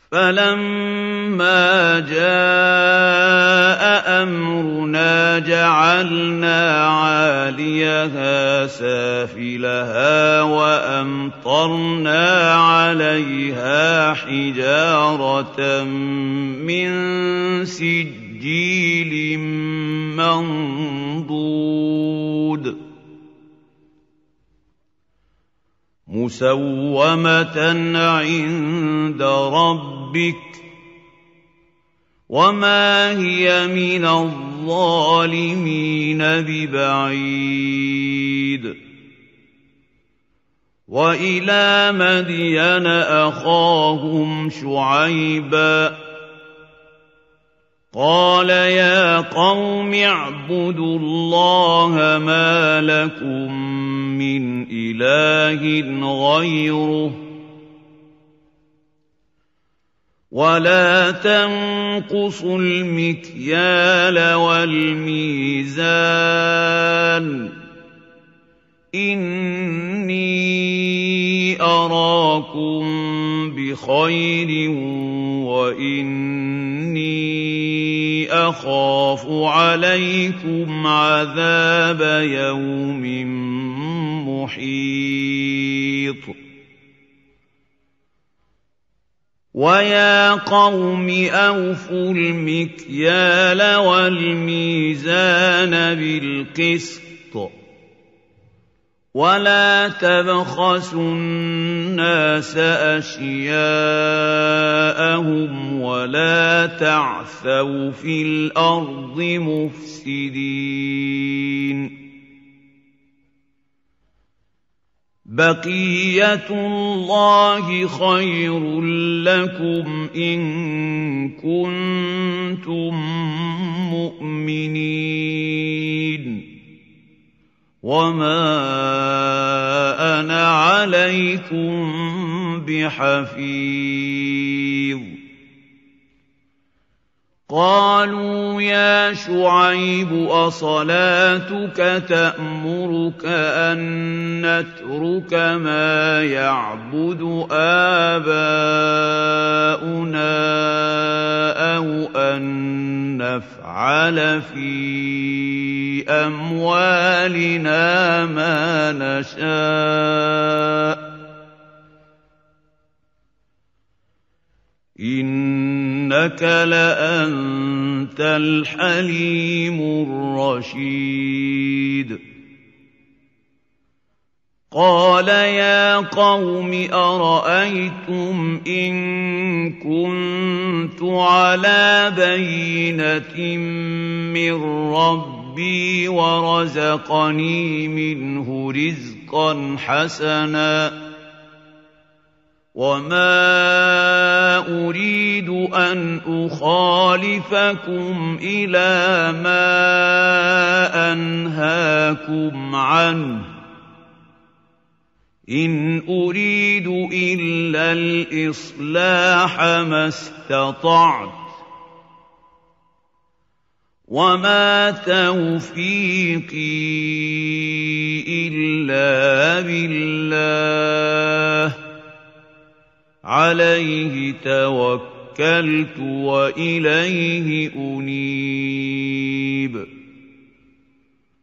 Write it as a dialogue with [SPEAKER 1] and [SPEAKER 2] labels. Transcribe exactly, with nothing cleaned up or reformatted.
[SPEAKER 1] فَلَمَّا جَاءَ أَمْرُنَا جَعَلْنَا عَالِيَهَا سَافِلَهَا وَأَمْطَرْنَا عَلَيْهَا حِجَارَةً مِّن سِجِّيلٍ مَّنضُودٍ مُّسَوَّمَةً عِندَ رَبِّكَ وَمَا هِيَ مِنَ الظَّالِمِينَ بِبَعِيدٍ وَإِلَىٰ مَدْيَنَ أَخَاهُمْ شُعَيْبًا قَالَ يَا قَوْمِ اعْبُدُوا اللَّهَ مَا لَكُم مِّنْ إِلَٰهٍ غَيْرُهُ وَلَا تَنقُصُوا الْمِكْيَالَ وَالْمِيزَانَ إِنِّي أَرَاكُم بِخَيْرٍ وَإِنِّي أَخَافُ عَلَيْكُمْ عَذَابَ يَوْمٍ مُّحِيطٍ وَيَا قَوْمِ أَوْفُوا الْمِكْيَالَ وَالْمِيزَانَ بِالْقِسْطِ وَلَا تَبْخَسُوا النَّاسَ أَشْيَاءَهُمْ وَلَا تَعْثَوْا فِي الْأَرْضِ مُفْسِدِينَ بَقِيَّةُ اللَّهِ خَيْرٌ لَّكُمْ إِن كُنتُم مُّؤْمِنِينَ وَمَا أَنَا عَلَيْكُم بِحَفِيظٍ قَالُوا يَا شُعَيْبُ أَصَلَاتُكَ تَأْمُرُكَ أَن نَّتْرُكَ مَا يَعْبُدُ آبَاؤُنَا أَوْ أَن نَّفْعَلَ فِي أَمْوَالِنَا مَا نَشَاءُ إِنَّكَ لَأَنتَ الْحَلِيمُ الرَّشِيدُ قَالَ يَا قَوْمِ أَرَأَيْتُمْ إِن كُنتُ عَلَىٰ بَيِّنَةٍ مِّن رَّبِّي وَرَزَقَنِي مِنْهُ رِزْقًا حَسَنًا وَمَا أُرِيدُ أَنْ أُخَالِفَكُمْ إِلَىٰ مَا أَنْهَاكُمْ عَنْهُ إِنْ أُرِيدُ إِلَّا الْإِصْلَاحَ مَا اسْتَطَعْتُ وَمَا تَوْفِيقِي إِلَّا بِاللَّهِ عَلَيْهِ تَوَكَّلْتُ وَإِلَيْهِ أُنِيبُ